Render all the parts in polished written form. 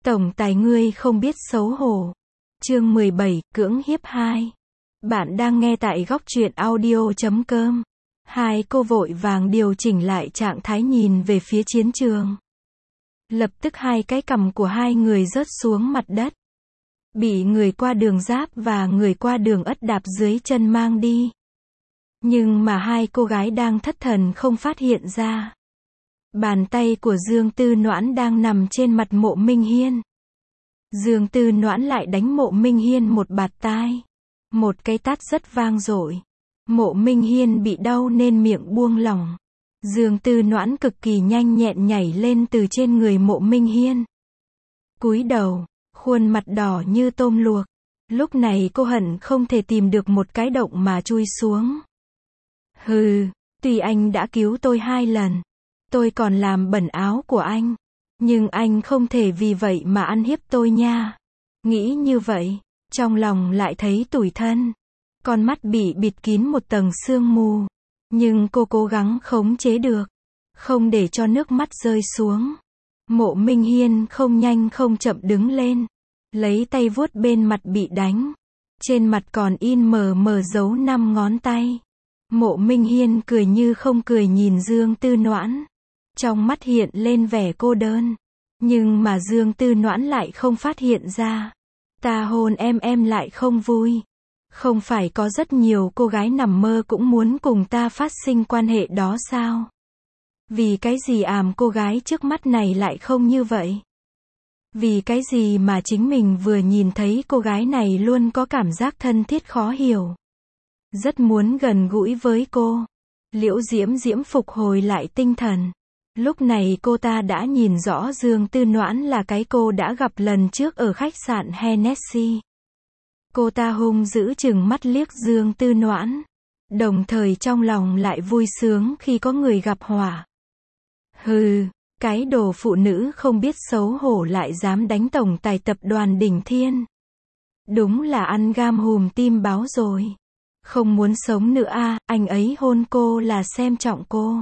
Tổng tài ngươi không biết xấu hổ. Chương 17, cưỡng hiếp 2. Bạn đang nghe tại góc truyện audio.com. Hai cô vội vàng điều chỉnh lại trạng thái nhìn về phía chiến trường. Lập tức hai cái cằm của hai người rớt xuống mặt đất. Bị người qua đường giáp và người qua đường ất đạp dưới chân mang đi. Nhưng mà hai cô gái đang thất thần không phát hiện ra. Bàn tay của Dương Tư Noãn đang nằm trên mặt Mộ Minh Hiên. Dương Tư Noãn lại đánh Mộ Minh Hiên một bạt tai. Một cái tát rất vang dội. Mộ Minh Hiên bị đau nên miệng buông lỏng. Dương Tư Noãn cực kỳ nhanh nhẹn nhảy lên từ trên người Mộ Minh Hiên. Cúi đầu, khuôn mặt đỏ như tôm luộc. Lúc này cô hận không thể tìm được một cái động mà chui xuống. Hừ, tuy anh đã cứu tôi 2 lần. Tôi còn làm bẩn áo của anh. Nhưng anh không thể vì vậy mà ăn hiếp tôi nha. Nghĩ như vậy, trong lòng lại thấy tủi thân. Con mắt bị bịt kín một tầng sương mù. Nhưng cô cố gắng khống chế được. Không để cho nước mắt rơi xuống. Mộ Minh Hiên không nhanh không chậm đứng lên. Lấy tay vuốt bên mặt bị đánh. Trên mặt còn in mờ dấu 5 ngón tay. Mộ Minh Hiên cười như không cười nhìn Dương Tư Noãn. Trong mắt hiện lên vẻ cô đơn. Nhưng mà Dương Tư Noãn lại không phát hiện ra. Ta hôn em lại không vui. Không phải có rất nhiều cô gái nằm mơ cũng muốn cùng ta phát sinh quan hệ đó sao? Vì cái gì cô gái trước mắt này lại không như vậy? Vì cái gì mà chính mình vừa nhìn thấy cô gái này luôn có cảm giác thân thiết khó hiểu. Rất muốn gần gũi với cô. Liễu Diễm Diễm phục hồi lại tinh thần. Lúc này cô ta đã nhìn rõ Dương Tư Noãn là cái cô đã gặp lần trước ở khách sạn Hennessy. Cô ta hung dữ chừng mắt liếc Dương Tư Noãn. Đồng thời trong lòng lại vui sướng khi có người gặp họa. Hừ, cái đồ phụ nữ không biết xấu hổ lại dám đánh tổng tài tập đoàn Đỉnh Thiên. Đúng là ăn gam hùm tim báo rồi. Không muốn sống nữa anh ấy hôn cô là xem trọng cô.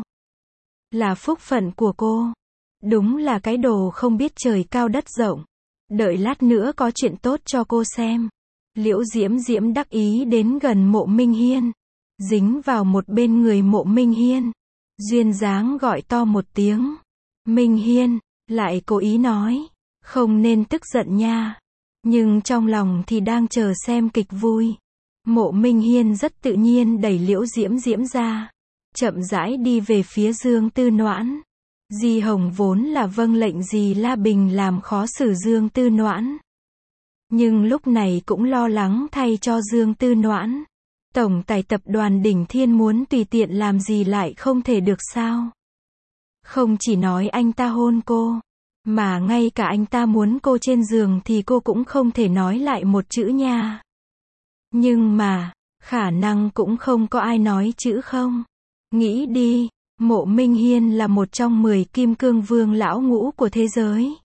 Là phúc phận của cô. Đúng là cái đồ không biết trời cao đất rộng. Đợi lát nữa có chuyện tốt cho cô xem. Liễu Diễm Diễm đắc ý đến gần Mộ Minh Hiên. Dính vào một bên người Mộ Minh Hiên. Duyên dáng gọi to một tiếng. Minh Hiên, lại cố ý nói. Không nên tức giận nha. Nhưng trong lòng thì đang chờ xem kịch vui. Mộ Minh Hiên rất tự nhiên đẩy Liễu Diễm Diễm ra. Chậm rãi đi về phía Dương Tư Noãn. Di Hồng vốn là vâng lệnh dì La Bình làm khó xử Dương Tư Noãn. Nhưng lúc này cũng lo lắng thay cho Dương Tư Noãn. Tổng tài tập đoàn Đỉnh Thiên muốn tùy tiện làm gì lại không thể được sao? Không chỉ nói anh ta hôn cô, mà ngay cả anh ta muốn cô trên giường thì cô cũng không thể nói lại một chữ nha. Nhưng mà, khả năng cũng không có ai nói chữ không. Nghĩ đi, Mộ Minh Hiên là một trong 10 kim cương vương lão ngũ của thế giới.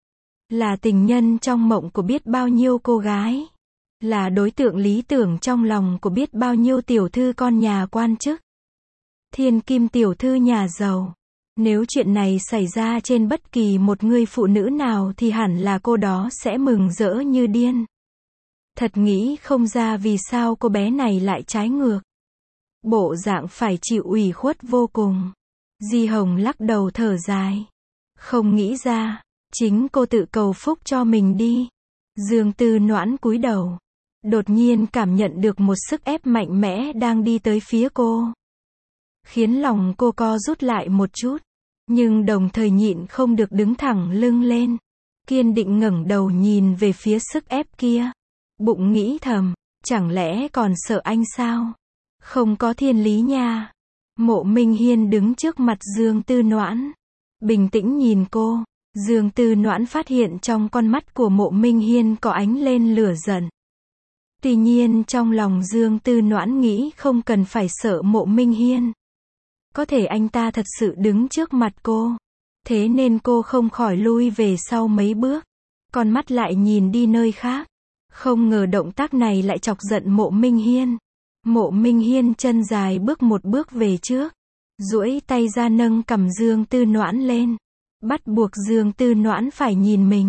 Là tình nhân trong mộng của biết bao nhiêu cô gái. Là đối tượng lý tưởng trong lòng của biết bao nhiêu tiểu thư con nhà quan chức. Thiên kim tiểu thư nhà giàu. Nếu chuyện này xảy ra trên bất kỳ một người phụ nữ nào thì hẳn là cô đó sẽ mừng rỡ như điên. Thật nghĩ không ra vì sao cô bé này lại trái ngược. Bộ dạng phải chịu ủy khuất vô cùng. Di Hồng lắc đầu thở dài. Không nghĩ ra, chính cô tự cầu phúc cho mình đi. Dương Tư Noãn cúi đầu. Đột nhiên cảm nhận được một sức ép mạnh mẽ đang đi tới phía cô. Khiến lòng cô co rút lại một chút. Nhưng đồng thời nhịn không được đứng thẳng lưng lên. Kiên định ngẩng đầu nhìn về phía sức ép kia. Bụng nghĩ thầm, chẳng lẽ còn sợ anh sao? Không có thiên lý nha. Mộ Minh Hiên đứng trước mặt Dương Tư Noãn. Bình tĩnh nhìn cô. Dương Tư Noãn phát hiện trong con mắt của Mộ Minh Hiên có ánh lên lửa giận. Tuy nhiên trong lòng Dương Tư Noãn nghĩ không cần phải sợ Mộ Minh Hiên. Có thể anh ta thật sự đứng trước mặt cô. Thế nên cô không khỏi lui về sau mấy bước. Con mắt lại nhìn đi nơi khác. Không ngờ động tác này lại chọc giận Mộ Minh Hiên. Mộ Minh Hiên chân dài bước một bước về trước. Duỗi tay ra nâng cằm Dương Tư Noãn lên. Bắt buộc Dương Tư Noãn phải nhìn mình.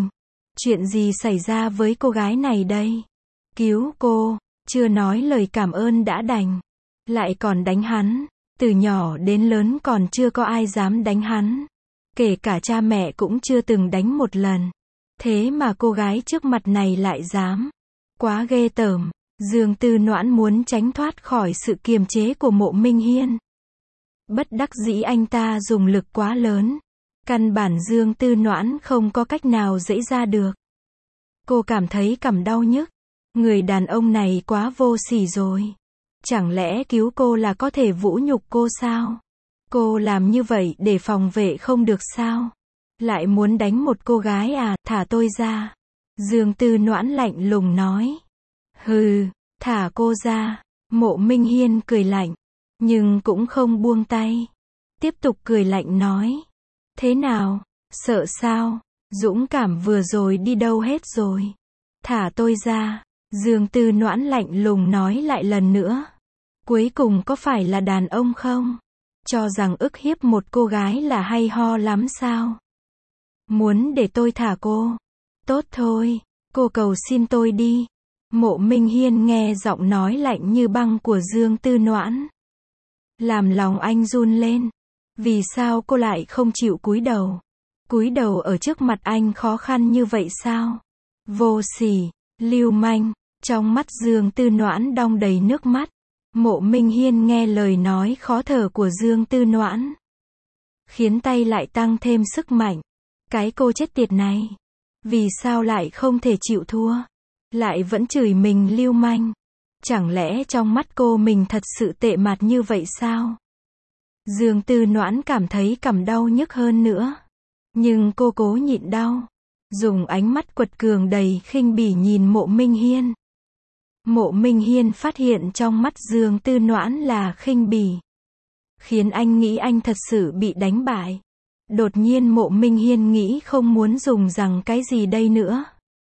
Chuyện gì xảy ra với cô gái này đây? Cứu cô, chưa nói lời cảm ơn đã đành. Lại còn đánh hắn. Từ nhỏ đến lớn còn chưa có ai dám đánh hắn. Kể cả cha mẹ cũng chưa từng đánh một lần. Thế mà cô gái trước mặt này lại dám. Quá ghê tởm. Dương Tư Noãn muốn tránh thoát khỏi sự kiềm chế của Mộ Minh Hiên. Bất đắc dĩ anh ta dùng lực quá lớn. Căn bản Dương Tư Noãn không có cách nào giãy ra được. Cô cảm thấy cằm đau nhức. Người đàn ông này quá vô sỉ rồi. Chẳng lẽ cứu cô là có thể vũ nhục cô sao? Cô làm như vậy để phòng vệ không được sao? Lại muốn đánh một cô gái à, thả tôi ra. Dương Tư Noãn lạnh lùng nói. Hừ, thả cô ra. Mộ Minh Hiên cười lạnh, nhưng cũng không buông tay. Tiếp tục cười lạnh nói. Thế nào, sợ sao? Dũng cảm vừa rồi đi đâu hết rồi? Thả tôi ra. Dương Tư Noãn lạnh lùng nói lại lần nữa. Cuối cùng có phải là đàn ông không? Cho rằng ức hiếp một cô gái là hay ho lắm sao? Muốn để tôi thả cô? Tốt thôi, cô cầu xin tôi đi. Mộ Minh Hiên nghe giọng nói lạnh như băng của Dương Tư Noãn. Làm lòng anh run lên. Vì sao cô lại không chịu cúi đầu? Cúi đầu ở trước mặt anh khó khăn như vậy sao? Vô sỉ, lưu manh. Trong mắt Dương Tư Noãn đong đầy nước mắt. Mộ Minh Hiên nghe lời nói khó thở của Dương Tư Noãn, khiến tay lại tăng thêm sức mạnh. Cái cô chết tiệt này. Vì sao lại không thể chịu thua? Lại vẫn chửi mình lưu manh. Chẳng lẽ trong mắt cô mình thật sự tệ mặt như vậy sao? Dương Tư Noãn cảm thấy cằm đau nhức hơn nữa. Nhưng cô cố nhịn đau. Dùng ánh mắt quật cường đầy khinh bỉ nhìn Mộ Minh Hiên. Mộ Minh Hiên phát hiện trong mắt Dương Tư Noãn là khinh bỉ. Khiến anh nghĩ anh thật sự bị đánh bại. Đột nhiên Mộ Minh Hiên nghĩ không muốn dùng rằng cái gì đây nữa.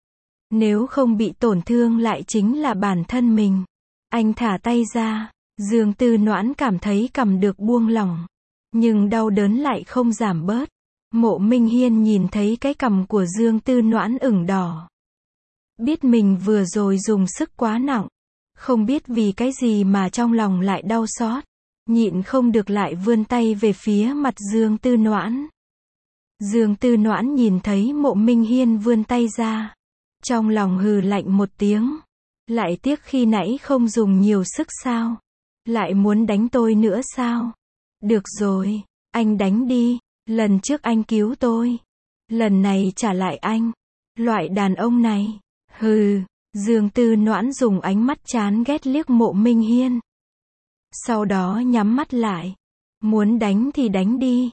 Nếu không bị tổn thương lại chính là bản thân mình. Anh thả tay ra. Dương Tư Noãn cảm thấy cằm được buông lỏng. Nhưng đau đớn lại không giảm bớt. Mộ Minh Hiên nhìn thấy cái cằm của Dương Tư Noãn ửng đỏ. Biết mình vừa rồi dùng sức quá nặng. Không biết vì cái gì mà trong lòng lại đau xót. Nhịn không được lại vươn tay về phía mặt Dương Tư Noãn. Dương Tư Noãn nhìn thấy Mộ Minh Hiên vươn tay ra. Trong lòng hừ lạnh một tiếng. Lại tiếc khi nãy không dùng nhiều sức sao? Lại muốn đánh tôi nữa sao? Được rồi, anh đánh đi. Lần trước anh cứu tôi. Lần này trả lại anh. Loại đàn ông này. Hừ. Dương Tư Noãn dùng ánh mắt chán ghét liếc Mộ Minh Hiên. Sau đó nhắm mắt lại. Muốn đánh thì đánh đi.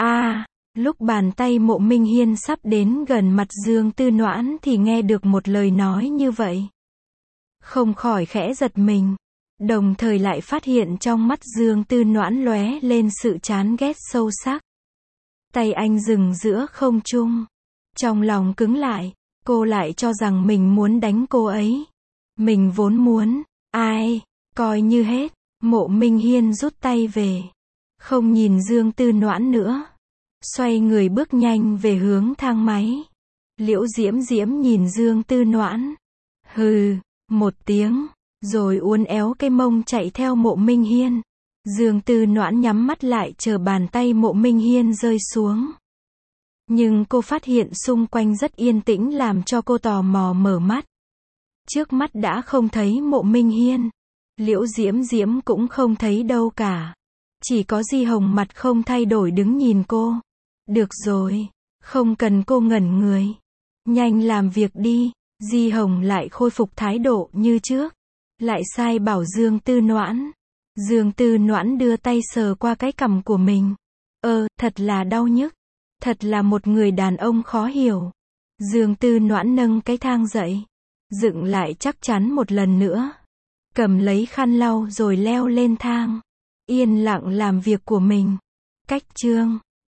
Lúc bàn tay Mộ Minh Hiên sắp đến gần mặt Dương Tư Noãn thì nghe được một lời nói như vậy. Không khỏi khẽ giật mình. Đồng thời lại phát hiện trong mắt Dương Tư Noãn lóe lên sự chán ghét sâu sắc. Tay anh dừng giữa không trung. Trong lòng cứng lại. Cô lại cho rằng mình muốn đánh cô ấy. Mình vốn muốn. Coi như hết. Mộ Minh Hiên rút tay về. Không nhìn Dương Tư Noãn nữa. Xoay người bước nhanh về hướng thang máy. Liễu Diễm Diễm nhìn Dương Tư Noãn. Hừ, một tiếng. Rồi uốn éo cái mông chạy theo Mộ Minh Hiên. Dương Tư Noãn nhắm mắt lại chờ bàn tay Mộ Minh Hiên rơi xuống. Nhưng cô phát hiện xung quanh rất yên tĩnh làm cho cô tò mò mở mắt. Trước mắt đã không thấy Mộ Minh Hiên. Liễu Diễm Diễm cũng không thấy đâu cả. Chỉ có Di Hồng mặt không thay đổi đứng nhìn cô. Được rồi, không cần cô ngẩn người. Nhanh làm việc đi. Di Hồng lại khôi phục thái độ như trước. Lại sai bảo Dương Tư Noãn. Dương Tư Noãn đưa tay sờ qua cái cằm của mình. Thật là đau nhức. Thật là một người đàn ông khó hiểu. Dương Tư Noãn nâng cái thang dậy. Dựng lại chắc chắn một lần nữa. Cầm lấy khăn lau rồi leo lên thang. Yên lặng làm việc của mình. Cách chương